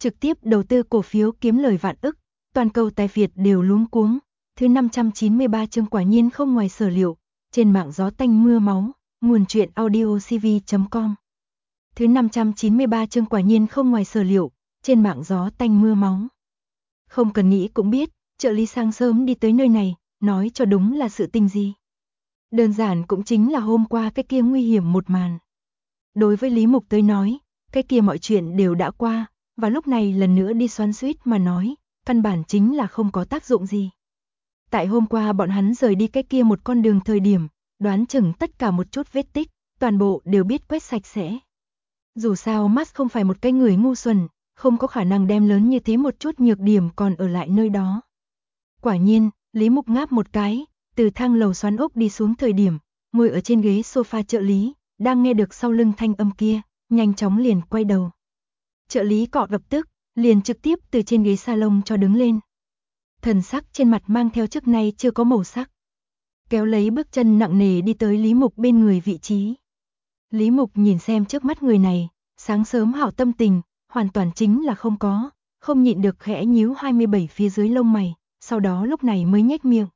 trực tiếp đầu tư cổ phiếu kiếm lời vạn ức, toàn cầu tài phiệt đều luống cuống. Thứ 593 chương quả nhiên không ngoài sở liệu, trên mạng gió tanh mưa máu, nguồn truyện audiocv.com. Thứ 593 chương quả nhiên không ngoài sở liệu, trên mạng gió tanh mưa máu. Không cần nghĩ cũng biết, trợ lý sáng sớm đi tới nơi này, nói cho đúng là sự tình gì. Đơn giản cũng chính là hôm qua cái kia nguy hiểm một màn. Đối với Lý Mục tới nói, cái kia mọi chuyện đều đã qua, và lúc này lần nữa đi xoắn xuýt mà nói, căn bản chính là không có tác dụng gì. Tại hôm qua bọn hắn rời đi cái kia một con đường thời điểm, đoán chừng tất cả một chút vết tích, toàn bộ đều biết quét sạch sẽ. Dù sao Max không phải một cái người ngu xuẩn, không có khả năng đem lớn như thế một chút nhược điểm còn ở lại nơi đó. Quả nhiên, Lý Mục ngáp một cái, từ thang lầu xoắn ốc đi xuống thời điểm, ngồi ở trên ghế sofa trợ lý, đang nghe được sau lưng thanh âm kia, nhanh chóng liền quay đầu. Trợ lý cọ lập tức, liền trực tiếp từ trên ghế salon cho đứng lên. Thần sắc trên mặt mang theo trước nay chưa có màu sắc. Kéo lấy bước chân nặng nề đi tới Lý Mục bên người vị trí. Lý Mục nhìn xem trước mắt người này, sáng sớm hảo tâm tình, hoàn toàn chính là không có, không nhịn được khẽ nhíu 27 phía dưới lông mày, sau đó lúc này mới nhếch miệng.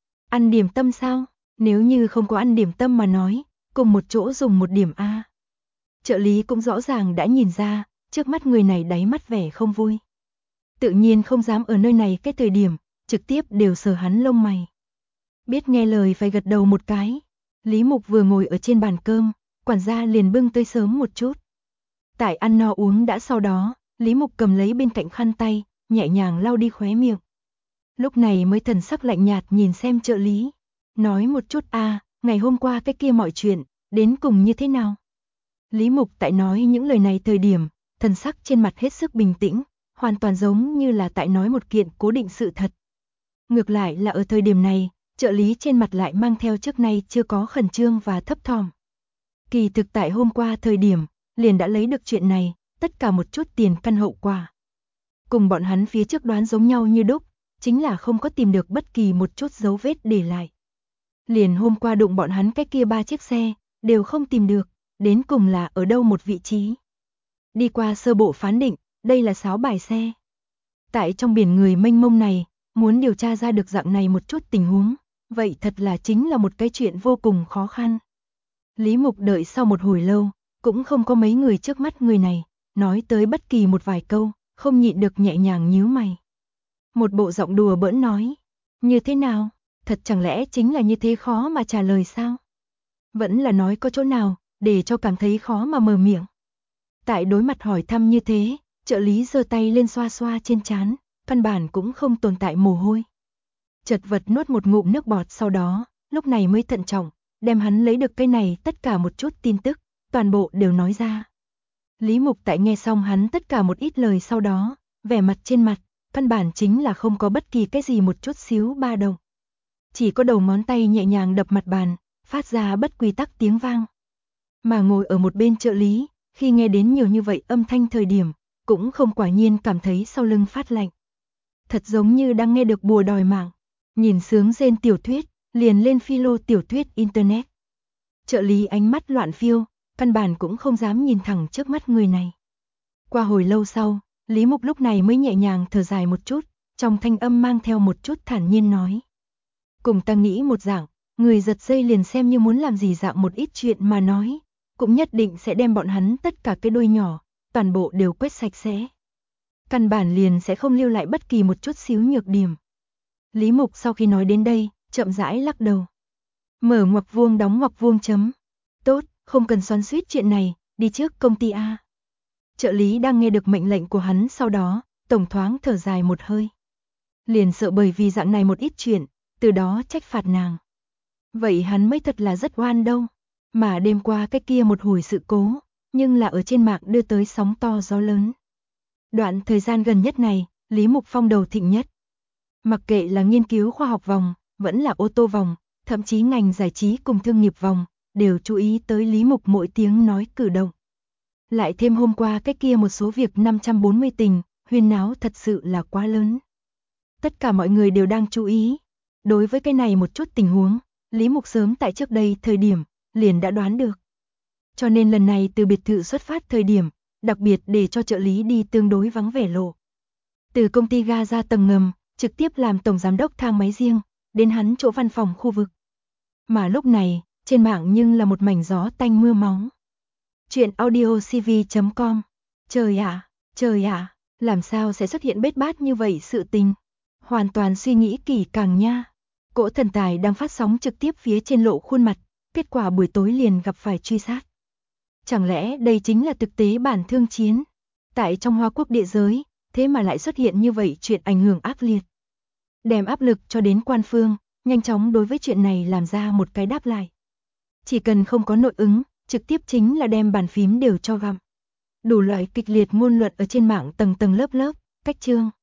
Ăn điểm tâm sao? Nếu như không có ăn điểm tâm mà nói, cùng một chỗ dùng một điểm A. Trợ lý cũng rõ ràng đã nhìn ra, trước mắt người này đáy mắt vẻ không vui. Tự nhiên không dám ở nơi này cái thời điểm, trực tiếp đều sờ hắn lông mày. Biết nghe lời phải gật đầu một cái. Lý Mục vừa ngồi ở trên bàn cơm, quản gia liền bưng tới sớm một chút. Tại ăn no uống đã sau đó, Lý Mục cầm lấy bên cạnh khăn tay, nhẹ nhàng lau đi khóe miệng. Lúc này mới thần sắc lạnh nhạt nhìn xem trợ lý. Nói một chút ngày hôm qua cái kia mọi chuyện, đến cùng như thế nào? Lý Mục tại nói những lời này thời điểm, thần sắc trên mặt hết sức bình tĩnh, hoàn toàn giống như là tại nói một kiện cố định sự thật. Ngược lại là ở thời điểm này, trợ lý trên mặt lại mang theo trước nay chưa có khẩn trương và thấp thỏm. Kỳ thực tại hôm qua thời điểm, liền đã lấy được chuyện này, tất cả một chút tiền căn hậu quả. Cùng bọn hắn phía trước đoán giống nhau như đúc, chính là không có tìm được bất kỳ một chút dấu vết để lại. Liền hôm qua đụng bọn hắn cái kia 3 chiếc xe, đều không tìm được, đến cùng là ở đâu một vị trí. Đi qua sơ bộ phán định, đây là 6 bài xe. Tại trong biển người mênh mông này, muốn điều tra ra được dạng này một chút tình huống, vậy thật là chính là một cái chuyện vô cùng khó khăn. Lý Mục đợi sau một hồi lâu, cũng không có mấy người trước mắt người này, nói tới bất kỳ một vài câu, không nhịn được nhẹ nhàng nhíu mày. Một bộ giọng đùa bỡn nói, như thế nào, thật chẳng lẽ chính là như thế khó mà trả lời sao? Vẫn là nói có chỗ nào, để cho cảm thấy khó mà mở miệng. Tại đối mặt hỏi thăm như thế, trợ lý giơ tay lên xoa xoa trên trán, căn bản cũng không tồn tại mồ hôi. Chật vật nuốt một ngụm nước bọt sau đó, lúc này mới thận trọng, đem hắn lấy được cái này tất cả một chút tin tức, toàn bộ đều nói ra. Lý Mục tại nghe xong hắn tất cả một ít lời sau đó, vẻ mặt trên mặt, căn bản chính là không có bất kỳ cái gì một chút xíu ba động. Chỉ có đầu ngón tay nhẹ nhàng đập mặt bàn, phát ra bất quy tắc tiếng vang. Mà ngồi ở một bên trợ lý, khi nghe đến nhiều như vậy âm thanh thời điểm, cũng không quả nhiên cảm thấy sau lưng phát lạnh. Thật giống như đang nghe được bùa đòi mạng, nhìn sướng rên tiểu thuyết, liền lên philo tiểu thuyết internet. Trợ lý ánh mắt loạn phiêu, căn bản cũng không dám nhìn thẳng trước mắt người này. Qua hồi lâu sau, Lý Mục lúc này mới nhẹ nhàng thở dài một chút, trong thanh âm mang theo một chút thản nhiên nói. Cùng ta nghĩ một dạng, người giật dây liền xem như muốn làm gì dạng một ít chuyện mà nói, cũng nhất định sẽ đem bọn hắn tất cả cái đuôi nhỏ, toàn bộ đều quét sạch sẽ. Căn bản liền sẽ không lưu lại bất kỳ một chút xíu nhược điểm. Lý Mục sau khi nói đến đây, chậm rãi lắc đầu. Mở ngoặc vuông đóng ngoặc vuông chấm. Tốt, không cần xoắn xuýt chuyện này, đi trước công ty A. Trợ lý đang nghe được mệnh lệnh của hắn sau đó, tổng thoáng thở dài một hơi. Liền sợ bởi vì dạng này một ít chuyện, từ đó trách phạt nàng. Vậy hắn mới thật là rất oan đâu. Mà đêm qua cái kia một hồi sự cố, nhưng là ở trên mạng đưa tới sóng to gió lớn. Đoạn thời gian gần nhất này, Lý Mục phong đầu thịnh nhất. Mặc kệ là nghiên cứu khoa học vòng, vẫn là ô tô vòng, thậm chí ngành giải trí cùng thương nghiệp vòng, đều chú ý tới Lý Mục mỗi tiếng nói cử động. Lại thêm hôm qua cái kia một số việc 540 tình, huyên náo thật sự là quá lớn. Tất cả mọi người đều đang chú ý. Đối với cái này một chút tình huống, Lý Mục sớm tại trước đây thời điểm, liền đã đoán được. Cho nên lần này từ biệt thự xuất phát thời điểm, đặc biệt để cho trợ lý đi tương đối vắng vẻ lộ. Từ công ty ga ra tầng ngầm, trực tiếp làm tổng giám đốc thang máy riêng, đến hắn chỗ văn phòng khu vực. Mà lúc này, trên mạng nhưng là một mảnh gió tanh mưa máu. Chuyện audiocv.com. Trời ạ, làm sao sẽ xuất hiện bết bát như vậy sự tình? Hoàn toàn suy nghĩ kỹ càng nha. Cỗ thần tài đang phát sóng trực tiếp phía trên lộ khuôn mặt, kết quả buổi tối liền gặp phải truy sát. Chẳng lẽ đây chính là thực tế bản thương chiến? Tại trong Hoa Quốc địa giới, thế mà lại xuất hiện như vậy chuyện ảnh hưởng ác liệt. Đem áp lực cho đến quan phương, nhanh chóng đối với chuyện này làm ra một cái đáp lại. Chỉ cần không có nội ứng, trực tiếp chính là đem bàn phím đều cho gặm. Đủ loại kịch liệt ngôn luận ở trên mạng tầng tầng lớp lớp, cách chương.